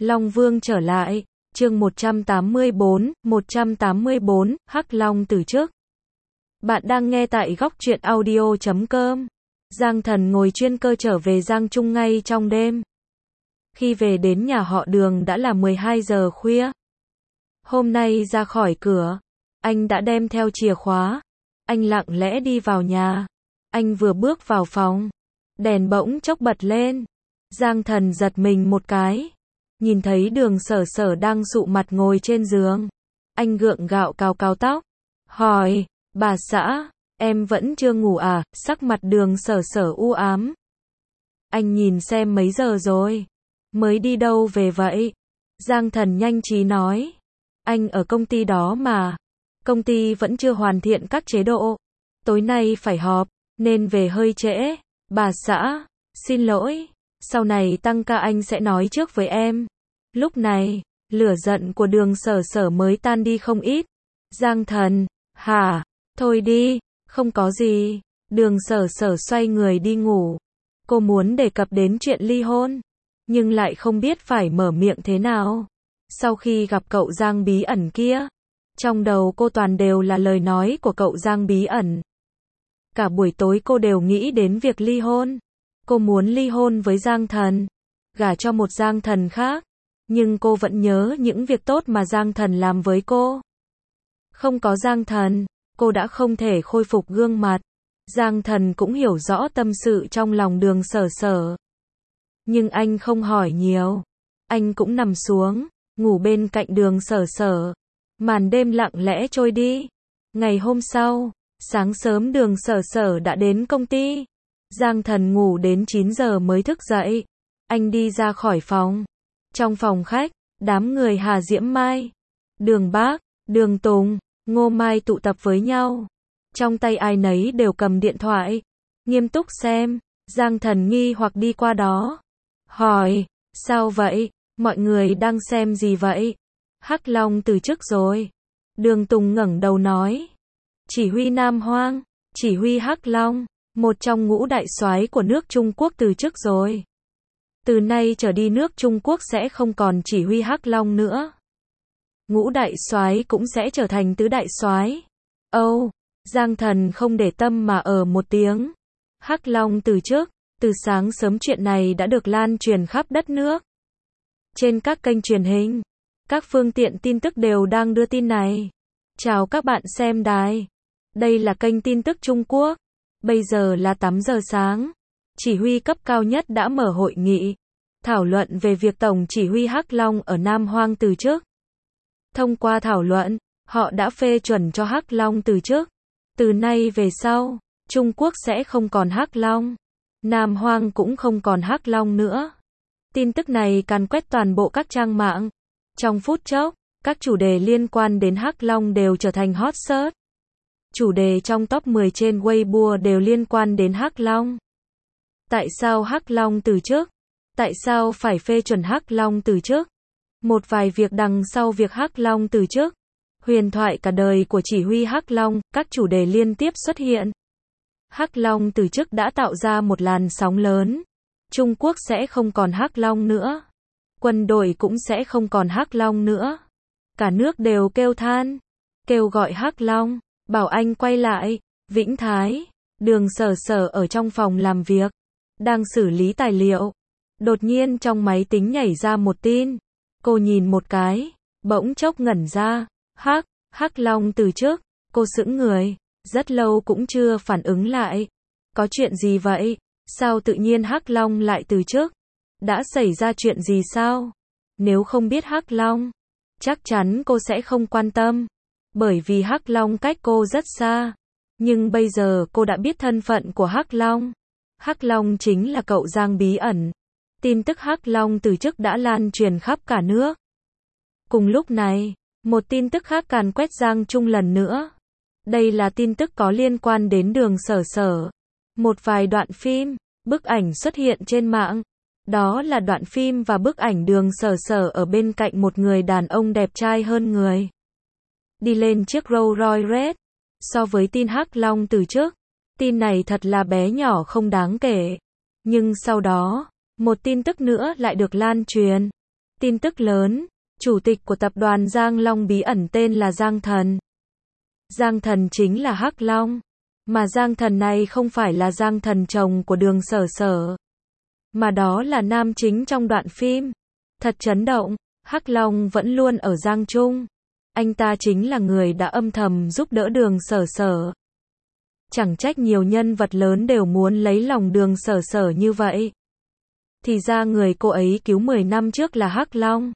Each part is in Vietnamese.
Long Vương trở lại, chương 184, Hắc Long từ trước. Bạn đang nghe tại góc truyện audio.com. Giang Thần ngồi chuyên cơ trở về Giang Trung ngay trong đêm. Khi về đến nhà họ Đường đã là 12 giờ khuya. Hôm nay ra khỏi cửa, anh đã đem theo chìa khóa. Anh lặng lẽ đi vào nhà. Anh vừa bước vào phòng, đèn bỗng chốc bật lên. Giang Thần giật mình một cái. Nhìn thấy Đường Sở Sở đang sụ mặt ngồi trên giường. Anh gượng gạo cào cào tóc. Hỏi, bà xã, em vẫn chưa ngủ à? Sắc mặt Đường Sở Sở u ám. Anh nhìn xem mấy giờ rồi. Mới đi đâu về vậy? Giang Thần nhanh trí nói. Anh ở công ty đó mà. Công ty vẫn chưa hoàn thiện các chế độ. Tối nay phải họp, nên về hơi trễ. Bà xã, xin lỗi. Sau này tăng ca anh sẽ nói trước với em. Lúc này, lửa giận của Đường Sở Sở mới tan đi không ít. Giang Thần, hả? Thôi đi, không có gì. Đường Sở Sở xoay người đi ngủ. Cô muốn đề cập đến chuyện ly hôn, nhưng lại không biết phải mở miệng thế nào. Sau khi gặp cậu Giang Bí Ẩn kia, trong đầu cô toàn đều là lời nói của cậu Giang Bí Ẩn. Cả buổi tối cô đều nghĩ đến việc ly hôn. Cô muốn ly hôn với Giang Thần, gả cho một Giang Thần khác. Nhưng cô vẫn nhớ những việc tốt mà Giang Thần làm với cô. Không có Giang Thần, cô đã không thể khôi phục gương mặt. Giang Thần cũng hiểu rõ tâm sự trong lòng Đường Sở Sở. Nhưng anh không hỏi nhiều. Anh cũng nằm xuống, ngủ bên cạnh Đường Sở Sở. Màn đêm lặng lẽ trôi đi. Ngày hôm sau, sáng sớm Đường Sở Sở đã đến công ty. Giang Thần ngủ đến 9 giờ mới thức dậy. Anh đi ra khỏi phòng. Trong phòng khách, đám người Hà Diễm Mai, Đường Bác, Đường Tùng, Ngô Mai tụ tập với nhau. Trong tay ai nấy đều cầm điện thoại. Nghiêm túc xem. Giang Thần nghi hoặc đi qua đó. Hỏi, sao vậy? Mọi người đang xem gì vậy? Hắc Long từ chức rồi. Đường Tùng ngẩng đầu nói. Chỉ huy Nam Hoang, chỉ huy Hắc Long, một trong ngũ đại soái của nước Trung Quốc từ chức rồi. Từ nay trở đi nước Trung Quốc sẽ không còn chỉ huy Hắc Long nữa. Ngũ đại soái cũng sẽ trở thành tứ đại soái. Giang Thần không để tâm mà một tiếng. Hắc Long từ chức. Từ sáng sớm chuyện này đã được lan truyền khắp đất nước. Trên các kênh truyền hình, các phương tiện tin tức đều đang đưa tin này. Chào các bạn xem đài. Đây là kênh tin tức Trung Quốc. Bây giờ là 8 giờ sáng. Chỉ huy cấp cao nhất đã mở hội nghị, thảo luận về việc Tổng chỉ huy Hắc Long ở Nam Hoang từ chức. Thông qua thảo luận, họ đã phê chuẩn cho Hắc Long từ chức. Từ nay về sau, Trung Quốc sẽ không còn Hắc Long. Nam Hoang cũng không còn Hắc Long nữa. Tin tức này càn quét toàn bộ các trang mạng. Trong phút chốc, các chủ đề liên quan đến Hắc Long đều trở thành hot search. Chủ đề trong top 10 trên Weibo đều liên quan đến Hắc Long. Tại sao Hắc Long từ chức? Tại sao phải phê chuẩn Hắc Long từ chức? Một vài việc đằng sau việc Hắc Long từ chức. Huyền thoại cả đời của chỉ huy Hắc Long, các chủ đề liên tiếp xuất hiện. Hắc Long từ chức đã tạo ra một làn sóng lớn. Trung Quốc sẽ không còn Hắc Long nữa. Quân đội cũng sẽ không còn Hắc Long nữa. Cả nước đều kêu than, kêu gọi Hắc Long, bảo anh quay lại. Vĩnh Thái, Đường Sở Sở ở trong phòng làm việc, đang xử lý tài liệu. Đột nhiên trong máy tính nhảy ra một tin. Cô nhìn một cái, bỗng chốc ngẩn ra. Hắc Long từ chức. Cô sững người, rất lâu cũng chưa phản ứng lại. Có chuyện gì vậy? Sao tự nhiên Hắc Long lại từ chức? Đã xảy ra chuyện gì sao? Nếu không biết Hắc Long, chắc chắn cô sẽ không quan tâm. Bởi vì Hắc Long cách cô rất xa. Nhưng bây giờ cô đã biết thân phận của Hắc Long. Hắc Long chính là cậu Giang Bí Ẩn. Tin tức Hắc Long từ chức đã lan truyền khắp cả nước. Cùng lúc này, một tin tức khác càn quét Giang Trung lần nữa. Đây là tin tức có liên quan đến Đường Sở Sở. Một vài đoạn phim, bức ảnh xuất hiện trên mạng. Đó là đoạn phim và bức ảnh Đường Sở Sở ở bên cạnh một người đàn ông đẹp trai hơn người. Đi lên chiếc Rolls Royce Red. So với tin Hắc Long từ chức, tin này thật là bé nhỏ không đáng kể. Nhưng sau đó, một tin tức nữa lại được lan truyền. Tin tức lớn, chủ tịch của tập đoàn Giang Long bí ẩn tên là Giang Thần. Giang Thần chính là Hắc Long, mà Giang Thần này không phải là Giang Thần chồng của Đường Sở Sở, mà đó là nam chính trong đoạn phim. Thật chấn động, Hắc Long vẫn luôn ở Giang Trung. Anh ta chính là người đã âm thầm giúp đỡ Đường Sở Sở. Chẳng trách nhiều nhân vật lớn đều muốn lấy lòng Đường Sở Sở như vậy. Thì ra người cô ấy cứu 10 năm trước là Hắc Long.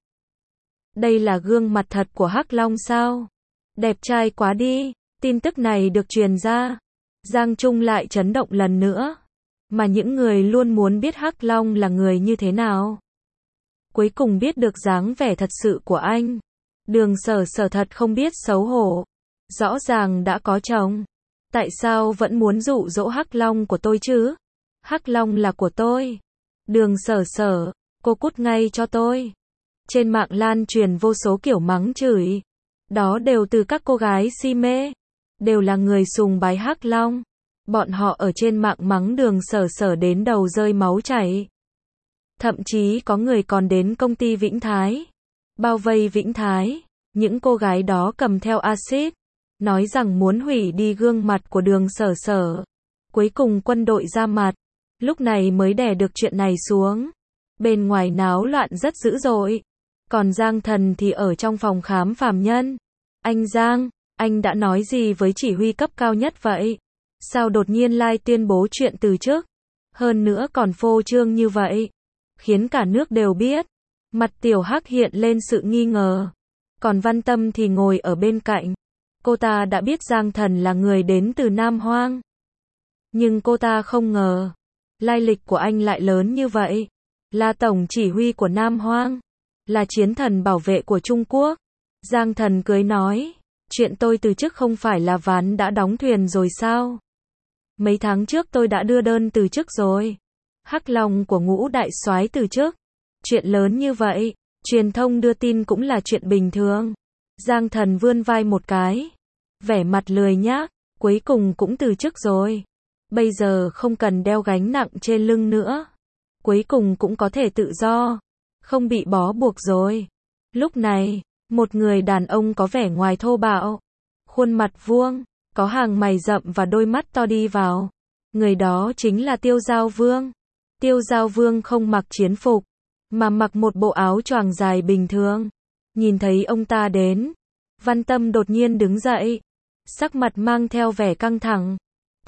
Đây là gương mặt thật của Hắc Long sao? Đẹp trai quá đi. Tin tức này được truyền ra, Giang Trung lại chấn động lần nữa. Mà những người luôn muốn biết Hắc Long là người như thế nào, cuối cùng biết được dáng vẻ thật sự của anh. Đường Sở Sở thật không biết xấu hổ. Rõ ràng đã có chồng, tại sao vẫn muốn dụ dỗ Hắc Long của tôi chứ? Hắc Long là của tôi. Đường Sở Sở, cô cút ngay cho tôi. Trên mạng lan truyền vô số kiểu mắng chửi. Đó đều từ các cô gái si mê, đều là người sùng bái Hắc Long. Bọn họ ở trên mạng mắng Đường Sở Sở đến đầu rơi máu chảy. Thậm chí có người còn đến công ty Vĩnh Thái, bao vây Vĩnh Thái. Những cô gái đó cầm theo axit, nói rằng muốn hủy đi gương mặt của Đường Sở Sở. Cuối cùng quân đội ra mặt, lúc này mới đè được chuyện này xuống. Bên ngoài náo loạn rất dữ dội. Còn Giang Thần thì ở trong phòng khám phàm nhân. Anh Giang, anh đã nói gì với chỉ huy cấp cao nhất vậy? Sao đột nhiên lai tuyên bố chuyện từ chức? Hơn nữa còn phô trương như vậy, khiến cả nước đều biết. Mặt Tiểu Hắc hiện lên sự nghi ngờ. Còn Văn Tâm thì ngồi ở bên cạnh. Cô ta đã biết Giang Thần là người đến từ Nam Hoang, nhưng cô ta không ngờ lai lịch của anh lại lớn như vậy. Là tổng chỉ huy của Nam Hoang, là chiến thần bảo vệ của Trung Quốc. Giang Thần cười nói, chuyện tôi từ chức không phải là ván đã đóng thuyền rồi sao? Mấy tháng trước tôi đã đưa đơn từ chức rồi. Hắc Long của Ngũ đại soái từ chức. Chuyện lớn như vậy, truyền thông đưa tin cũng là chuyện bình thường. Giang Thần vươn vai một cái, vẻ mặt lười nhác, cuối cùng cũng từ chức rồi. Bây giờ không cần đeo gánh nặng trên lưng nữa. Cuối cùng cũng có thể tự do, không bị bó buộc rồi. Lúc này, một người đàn ông có vẻ ngoài thô bạo, khuôn mặt vuông, có hàng mày rậm và đôi mắt to đi vào. Người đó chính là Tiêu Giao Vương. Tiêu Giao Vương không mặc chiến phục, mà mặc một bộ áo choàng dài bình thường. Nhìn thấy ông ta đến, Văn Tâm đột nhiên đứng dậy, sắc mặt mang theo vẻ căng thẳng.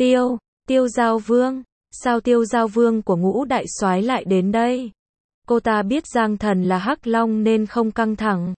Tiêu Giao Vương, sao Tiêu Giao Vương của Ngũ đại soái lại đến đây? Cô ta biết Giang Thần là Hắc Long nên không căng thẳng.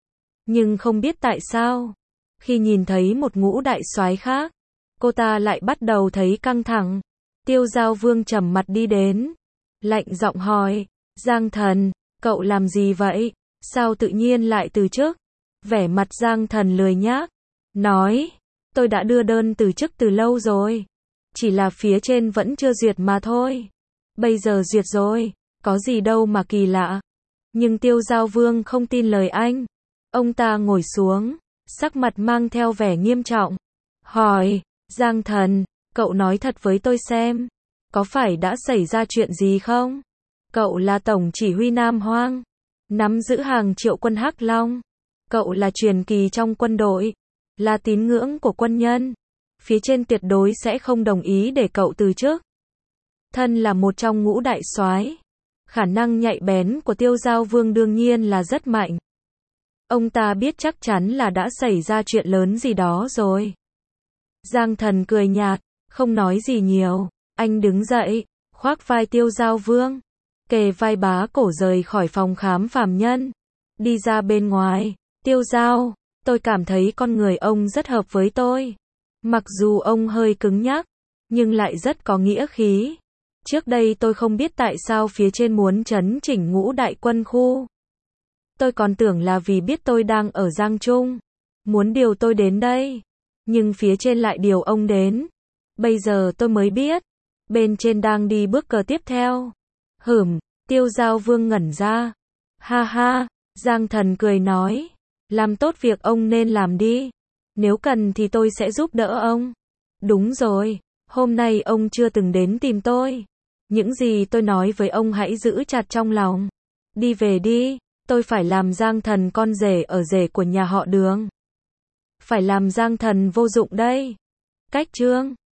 Nhưng không biết tại sao, khi nhìn thấy một Ngũ đại soái khác, cô ta lại bắt đầu thấy căng thẳng. Tiêu Giao Vương trầm mặt đi đến, lạnh giọng hỏi, Giang Thần, cậu làm gì vậy? Sao tự nhiên lại từ chức? Vẻ mặt Giang Thần lười nhác, nói, tôi đã đưa đơn từ chức từ lâu rồi. Chỉ là phía trên vẫn chưa duyệt mà thôi. Bây giờ duyệt rồi, có gì đâu mà kỳ lạ. Nhưng Tiêu Giao Vương không tin lời anh. Ông ta ngồi xuống, sắc mặt mang theo vẻ nghiêm trọng, hỏi, Giang Thần, cậu nói thật với tôi xem, có phải đã xảy ra chuyện gì không? Cậu là tổng chỉ huy Nam Hoang, nắm giữ hàng triệu quân Hắc Long. Cậu là truyền kỳ trong quân đội, là tín ngưỡng của quân nhân. Phía trên tuyệt đối sẽ không đồng ý để cậu từ chức. Thân là một trong Ngũ đại soái, khả năng nhạy bén của Tiêu Giao Vương đương nhiên là rất mạnh. Ông ta biết chắc chắn là đã xảy ra chuyện lớn gì đó rồi. Giang Thần cười nhạt, không nói gì nhiều. Anh đứng dậy, khoác vai Tiêu Giao Vương, kề vai bá cổ rời khỏi phòng khám phàm nhân, đi ra bên ngoài. Tiêu Giao, tôi cảm thấy con người ông rất hợp với tôi. Mặc dù ông hơi cứng nhắc, nhưng lại rất có nghĩa khí. Trước đây tôi không biết tại sao phía trên muốn trấn chỉnh Ngũ đại quân khu. Tôi còn tưởng là vì biết tôi đang ở Giang Trung, muốn điều tôi đến đây. Nhưng phía trên lại điều ông đến. Bây giờ tôi mới biết, bên trên đang đi bước cờ tiếp theo. Tiêu Giao Vương ngẩn ra. Ha ha, Giang Thần cười nói, làm tốt việc ông nên làm đi. Nếu cần thì tôi sẽ giúp đỡ ông. Đúng rồi, hôm nay ông chưa từng đến tìm tôi. Những gì tôi nói với ông hãy giữ chặt trong lòng. Đi về đi, Tôi phải làm Giang Thần con rể ở rể của nhà họ Đường. Phải làm Giang Thần vô dụng đây. Cách chương